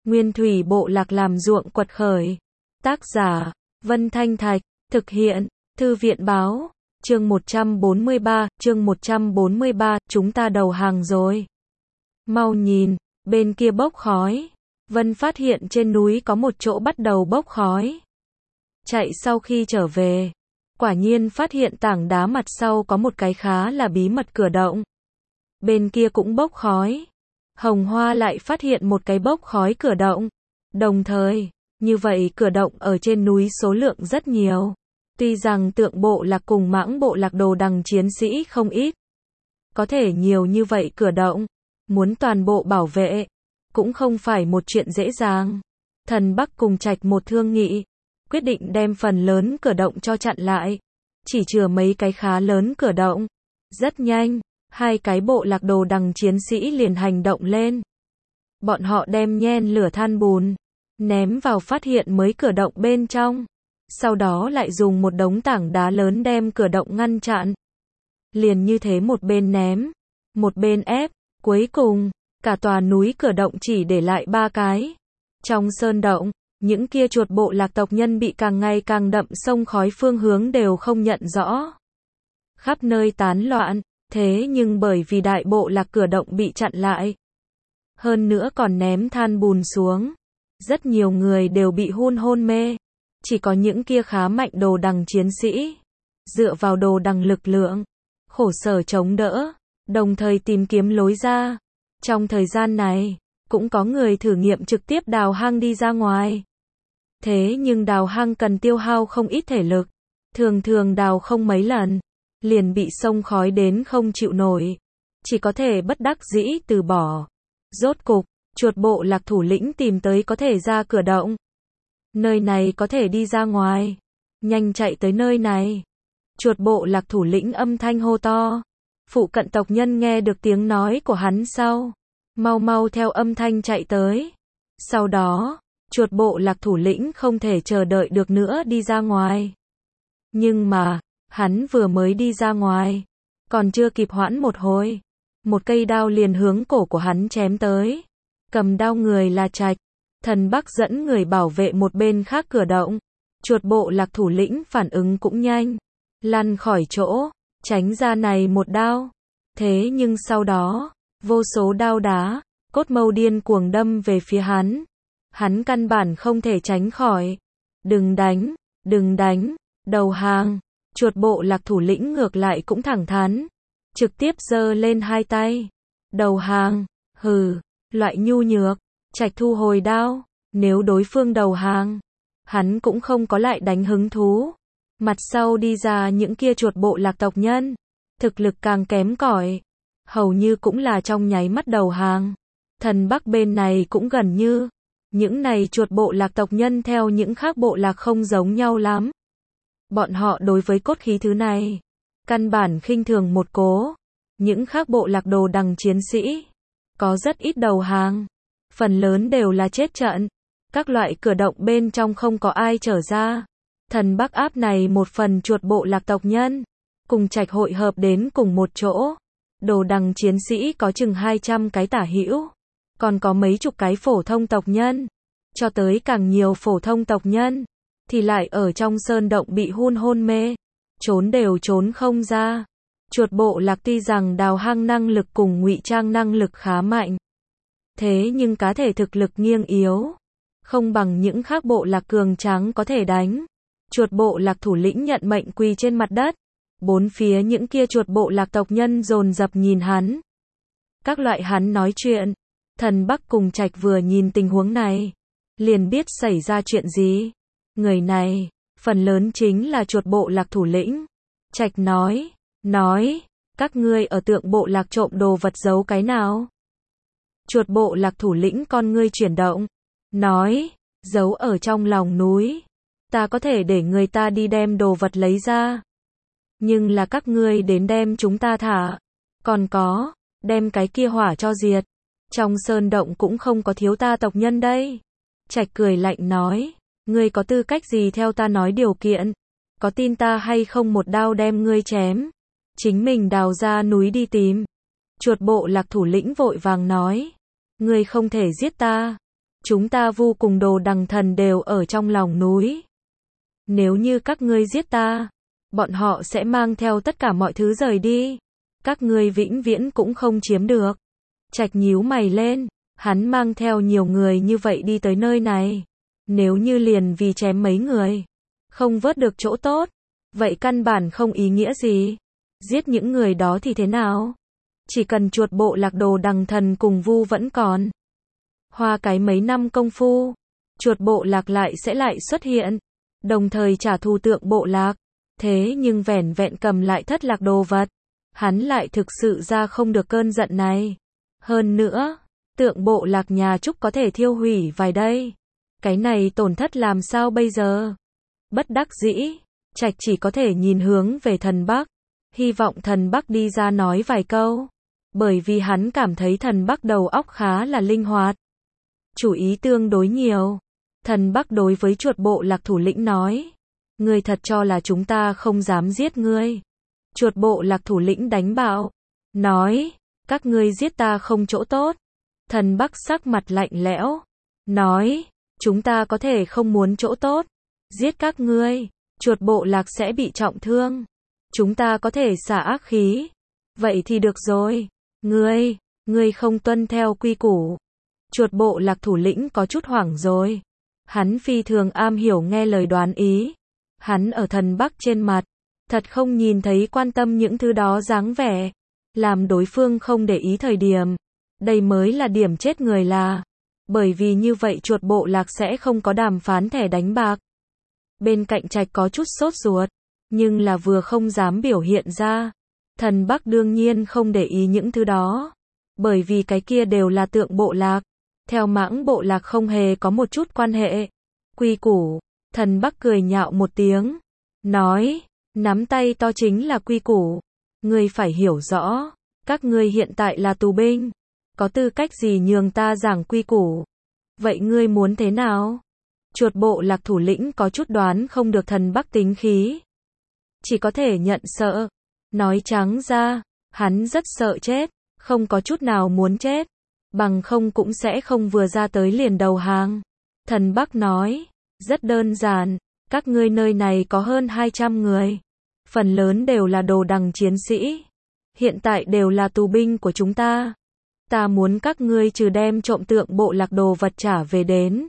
Nguyên thủy bộ lạc làm ruộng quật khởi. Tác giả, Vân Thanh Thạch, thực hiện, Thư viện báo, chương 143, chúng ta đầu hàng rồi. Mau nhìn, bên kia bốc khói. Vân phát hiện trên núi có một chỗ bắt đầu bốc khói. Chạy sau khi trở về, quả nhiên phát hiện tảng đá mặt sau có một cái khá là bí mật cửa động. Bên kia cũng bốc khói. Hồng Hoa lại phát hiện một cái bốc khói cửa động. Đồng thời, như vậy cửa động ở trên núi số lượng rất nhiều. Tuy rằng Tượng bộ lạc cùng Mãng bộ lạc đồ đằng chiến sĩ không ít. Có thể nhiều như vậy cửa động, muốn toàn bộ bảo vệ, cũng không phải một chuyện dễ dàng. Thần Bắc cùng Trạch một thương nghị, quyết định đem phần lớn cửa động cho chặn lại. Chỉ chừa mấy cái khá lớn cửa động. Rất nhanh, hai cái bộ lạc đồ đằng chiến sĩ liền hành động lên. Bọn họ đem nhen lửa than bùn, ném vào phát hiện mới cửa động bên trong. Sau đó lại dùng một đống tảng đá lớn đem cửa động ngăn chặn. Liền như thế một bên ném, một bên ép, cuối cùng, cả tòa núi cửa động chỉ để lại 3 cái. Trong sơn động, những kia chuột bộ lạc tộc nhân bị càng ngày càng đậm sông khói phương hướng đều không nhận rõ. Khắp nơi tán loạn, thế nhưng bởi vì đại bộ lạc cửa động bị chặn lại. Hơn nữa còn ném than bùn xuống. Rất nhiều người đều bị hôn mê. Chỉ có những kia khá mạnh đồ đằng chiến sĩ. Dựa vào đồ đằng lực lượng, khổ sở chống đỡ, đồng thời tìm kiếm lối ra. Trong thời gian này, cũng có người thử nghiệm trực tiếp đào hang đi ra ngoài. Thế nhưng đào hang cần tiêu hao không ít thể lực. Thường đào không mấy lần, liền bị xông khói đến không chịu nổi. Chỉ có thể bất đắc dĩ từ bỏ. Rốt cục, chuột bộ lạc thủ lĩnh tìm tới có thể ra cửa động. Nơi này có thể đi ra ngoài. Nhanh chạy tới nơi này. Chuột bộ lạc thủ lĩnh âm thanh hô to. Phụ cận tộc nhân nghe được tiếng nói của hắn sau. Mau theo âm thanh chạy tới. Sau đó, chuột bộ lạc thủ lĩnh không thể chờ đợi được nữa đi ra ngoài. Nhưng mà, hắn vừa mới đi ra ngoài. Còn chưa kịp hoãn một hồi. Một cây đao liền hướng cổ của hắn chém tới. Cầm đao người là Trạch. Thần Bắc dẫn người bảo vệ một bên khác cửa động. Chuột bộ lạc thủ lĩnh phản ứng cũng nhanh. Lăn khỏi chỗ, tránh ra này một đao. Thế nhưng sau đó, vô số đao đá, cốt mâu điên cuồng đâm về phía hắn. Hắn căn bản không thể tránh khỏi. Đừng đánh, đầu hàng. Chuột bộ lạc thủ lĩnh ngược lại cũng thẳng thắn. Trực tiếp giơ lên hai tay. Đầu hàng, hừ, loại nhu nhược. Trạch thu hồi đao. Nếu đối phương đầu hàng, hắn cũng không có lại đánh hứng thú. Mặt sau đi ra những kia chuột bộ lạc tộc nhân. Thực lực càng kém cỏi. Hầu như cũng là trong nháy mắt đầu hàng. Thần Bắc bên này cũng gần như. Những này chuột bộ lạc tộc nhân theo những khác bộ lạc không giống nhau lắm. Bọn họ đối với cốt khí thứ này, căn bản khinh thường một cố. Những khác bộ lạc đồ đằng chiến sĩ, có rất ít đầu hàng. Phần lớn đều là chết trận. Các loại cửa động bên trong không có ai trở ra. Thần Bắc áp này một phần chuột bộ lạc tộc nhân. Cùng Trạch hội hợp đến cùng một chỗ. Đồ đằng chiến sĩ có chừng 200 cái tả hữu. Còn có mấy chục cái phổ thông tộc nhân. Cho tới càng nhiều phổ thông tộc nhân. Thì lại ở trong sơn động bị hôn mê. Trốn đều trốn không ra. Chuột bộ lạc tuy rằng đào hang năng lực cùng ngụy trang năng lực khá mạnh. Thế nhưng cá thể thực lực nghiêng yếu. Không bằng những khác bộ lạc cường tráng có thể đánh. Chuột bộ lạc thủ lĩnh nhận mệnh quỳ trên mặt đất. Bốn phía những kia chuột bộ lạc tộc nhân dồn dập nhìn hắn. Các loại hắn nói chuyện. Thần Bắc cùng Trạch vừa nhìn tình huống này. Liền biết xảy ra chuyện gì. Người này, phần lớn chính là chuột bộ lạc thủ lĩnh. Trạch nói, các ngươi ở Tượng bộ lạc trộm đồ vật giấu cái nào? Chuột bộ lạc thủ lĩnh con ngươi chuyển động. Nói, giấu ở trong lòng núi. Ta có thể để người ta đi đem đồ vật lấy ra. Nhưng là các ngươi đến đem chúng ta thả. Còn có, đem cái kia hỏa cho diệt. Trong sơn động cũng không có thiếu ta tộc nhân đây. Trạch cười lạnh nói, ngươi có tư cách gì theo ta nói điều kiện? Có tin ta hay không một đao đem ngươi chém? Chính mình đào ra núi đi tìm. Chuột bộ lạc thủ lĩnh vội vàng nói, ngươi không thể giết ta. Chúng ta Vu cùng Đồ Đằng Thần đều ở trong lòng núi. Nếu như các ngươi giết ta, bọn họ sẽ mang theo tất cả mọi thứ rời đi. Các ngươi vĩnh viễn cũng không chiếm được. Trạch nhíu mày lên, hắn mang theo nhiều người như vậy đi tới nơi này. Nếu như liền vì chém mấy người, không vớt được chỗ tốt, vậy căn bản không ý nghĩa gì. Giết những người đó thì thế nào? Chỉ cần chuột bộ lạc Đồ Đằng Thần cùng Vu vẫn còn. Hoa cái mấy năm công phu, chuột bộ lạc lại sẽ lại xuất hiện, đồng thời trả thù tượng bộ lạc. Thế nhưng vẻn vẹn cầm lại thất lạc đồ vật, hắn lại thực sự ra không được cơn giận này. Hơn nữa, tượng bộ lạc nhà Trúc có thể thiêu hủy vài đây. Cái này tổn thất làm sao bây giờ? Bất đắc dĩ, Trạch chỉ có thể nhìn hướng về Thần Bắc, hy vọng Thần Bắc đi ra nói vài câu. Bởi vì hắn cảm thấy Thần Bắc đầu óc khá là linh hoạt, chủ ý tương đối nhiều. Thần Bắc đối với chuột bộ lạc thủ lĩnh nói, ngươi thật cho là chúng ta không dám giết ngươi? Chuột bộ lạc thủ lĩnh đánh bạo, nói, các ngươi giết ta không chỗ tốt. Thần Bắc sắc mặt lạnh lẽo, nói, chúng ta có thể không muốn chỗ tốt, giết các ngươi, chuột bộ lạc sẽ bị trọng thương. Chúng ta có thể xả ác khí, vậy thì được rồi. Ngươi không tuân theo quy củ. Chuột bộ lạc thủ lĩnh có chút hoảng rồi. Hắn phi thường am hiểu nghe lời đoán ý. Hắn ở Thần Bắc trên mặt, thật không nhìn thấy quan tâm những thứ đó dáng vẻ. Làm đối phương không để ý thời điểm. Đây mới là điểm chết người là. Bởi vì như vậy chuột bộ lạc sẽ không có đàm phán thẻ đánh bạc. Bên cạnh Trạch có chút sốt ruột, nhưng là vừa không dám biểu hiện ra. Thần Bắc đương nhiên không để ý những thứ đó. Bởi vì cái kia đều là tượng bộ lạc. Theo Mãng bộ lạc không hề có một chút quan hệ. Quy củ, Thần Bắc cười nhạo một tiếng, nói, nắm tay to chính là quy củ. Ngươi phải hiểu rõ, các ngươi hiện tại là tù binh, có tư cách gì nhường ta giảng quy củ? Vậy ngươi muốn thế nào? Chuột bộ lạc thủ lĩnh có chút đoán không được Thần Bắc tính khí, chỉ có thể nhận sợ. Nói trắng ra, hắn rất sợ chết, không có chút nào muốn chết, bằng không cũng sẽ không vừa ra tới liền đầu hàng. Thần Bắc nói, rất đơn giản, các ngươi nơi này có hơn 200 người, phần lớn đều là Đồ Đằng chiến sĩ, hiện tại đều là tù binh của chúng ta. Ta muốn các ngươi trừ đem trộm tượng bộ lạc đồ vật trả về đến,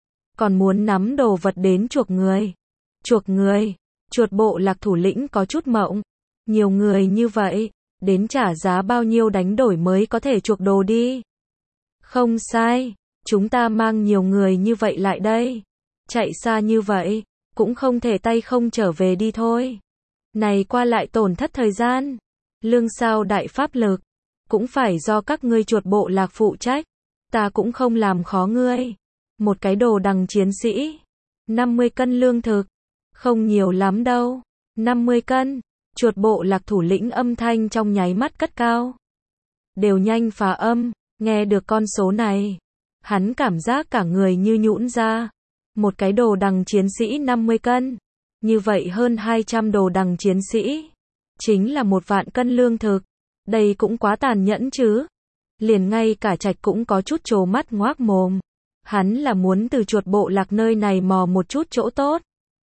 còn muốn nắm đồ vật đến chuộc người. Chuộc người? Chuột bộ lạc thủ lĩnh có chút mộng. Nhiều người như vậy, đến trả giá bao nhiêu đánh đổi mới có thể chuộc đồ đi? Không sai, chúng ta mang nhiều người như vậy lại đây. Chạy xa như vậy, cũng không thể tay không trở về đi thôi. Này qua lại tổn thất thời gian. Lương sao đại pháp lực, cũng phải do các ngươi chuột bộ lạc phụ trách. Ta cũng không làm khó ngươi. Một cái Đồ Đằng chiến sĩ, 50 cân lương thực, không nhiều lắm đâu. 50 cân, chuột bộ lạc thủ lĩnh âm thanh trong nháy mắt cất cao. Đều nhanh phá âm, nghe được con số này. Hắn cảm giác cả người như nhũn ra. Một cái Đồ Đằng chiến sĩ 50 cân. Như vậy hơn 200 Đồ Đằng chiến sĩ. Chính là 1.000.000 cân lương thực. Đây cũng quá tàn nhẫn chứ. Liền ngay cả Trạch cũng có chút trố mắt ngoác mồm. Hắn là muốn từ chuột bộ lạc nơi này mò một chút chỗ tốt.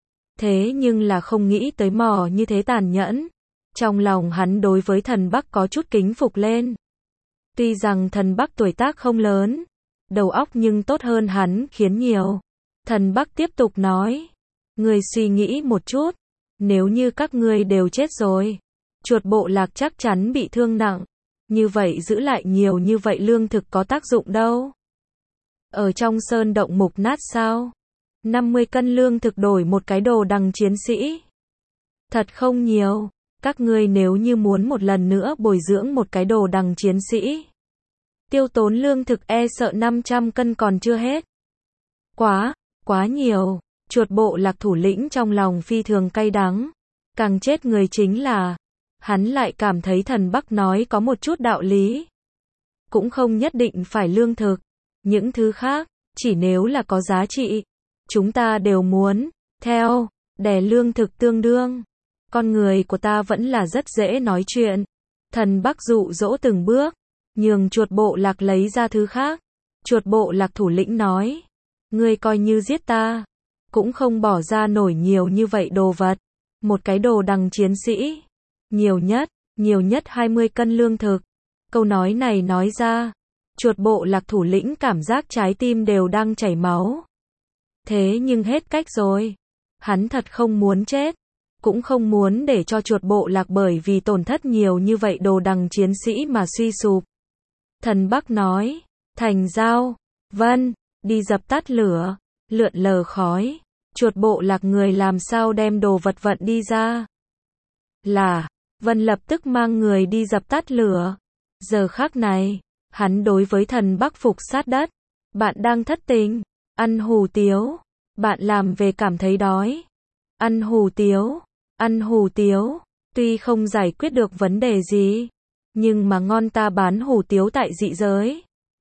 Thế nhưng là không nghĩ tới mò như thế tàn nhẫn. Trong lòng hắn đối với Thần Bắc có chút kính phục lên. Tuy rằng Thần Bắc tuổi tác không lớn, đầu óc nhưng tốt hơn hắn khiến nhiều. Thần Bắc tiếp tục nói, ngươi suy nghĩ một chút, nếu như các ngươi đều chết rồi, chuột bộ lạc chắc chắn bị thương nặng, như vậy giữ lại nhiều như vậy lương thực có tác dụng đâu. Ở trong sơn động mục nát sao? 50 cân lương thực đổi một cái Đồ Đằng chiến sĩ. Thật không nhiều, các ngươi nếu như muốn một lần nữa bồi dưỡng một cái Đồ Đằng chiến sĩ, tiêu tốn lương thực e sợ 500 cân còn chưa hết. Quá nhiều. Chuột bộ lạc thủ lĩnh trong lòng phi thường cay đắng. Càng chết người chính là, hắn lại cảm thấy Thần Bắc nói có một chút đạo lý. Cũng không nhất định phải lương thực, những thứ khác, chỉ nếu là có giá trị, chúng ta đều muốn. Theo, đè lương thực tương đương. Con người của ta vẫn là rất dễ nói chuyện. Thần Bắc dụ dỗ từng bước, nhường chuột bộ lạc lấy ra thứ khác. Chuột bộ lạc thủ lĩnh nói, ngươi coi như giết ta, cũng không bỏ ra nổi nhiều như vậy đồ vật. Một cái đồ đằng chiến sĩ, nhiều nhất 20 cân lương thực. Câu nói này nói ra, chuột bộ lạc thủ lĩnh cảm giác trái tim đều đang chảy máu. Thế nhưng hết cách rồi. Hắn thật không muốn chết, cũng không muốn để cho chuột bộ lạc bởi vì tổn thất nhiều như vậy đồ đằng chiến sĩ mà suy sụp. Thần Bắc nói, thành giao, vân, đi dập tắt lửa, lượn lờ khói. Chuột bộ lạc người làm sao đem đồ vật vận đi ra? Là, Vân lập tức mang người đi dập tắt lửa. Giờ khắc này, hắn đối với thần Bắc phục sát đất. Bạn đang thất tình, ăn hủ tiếu. Bạn làm về cảm thấy đói. Ăn hủ tiếu. Tuy không giải quyết được vấn đề gì, nhưng mà ngon, ta bán hủ tiếu tại dị giới.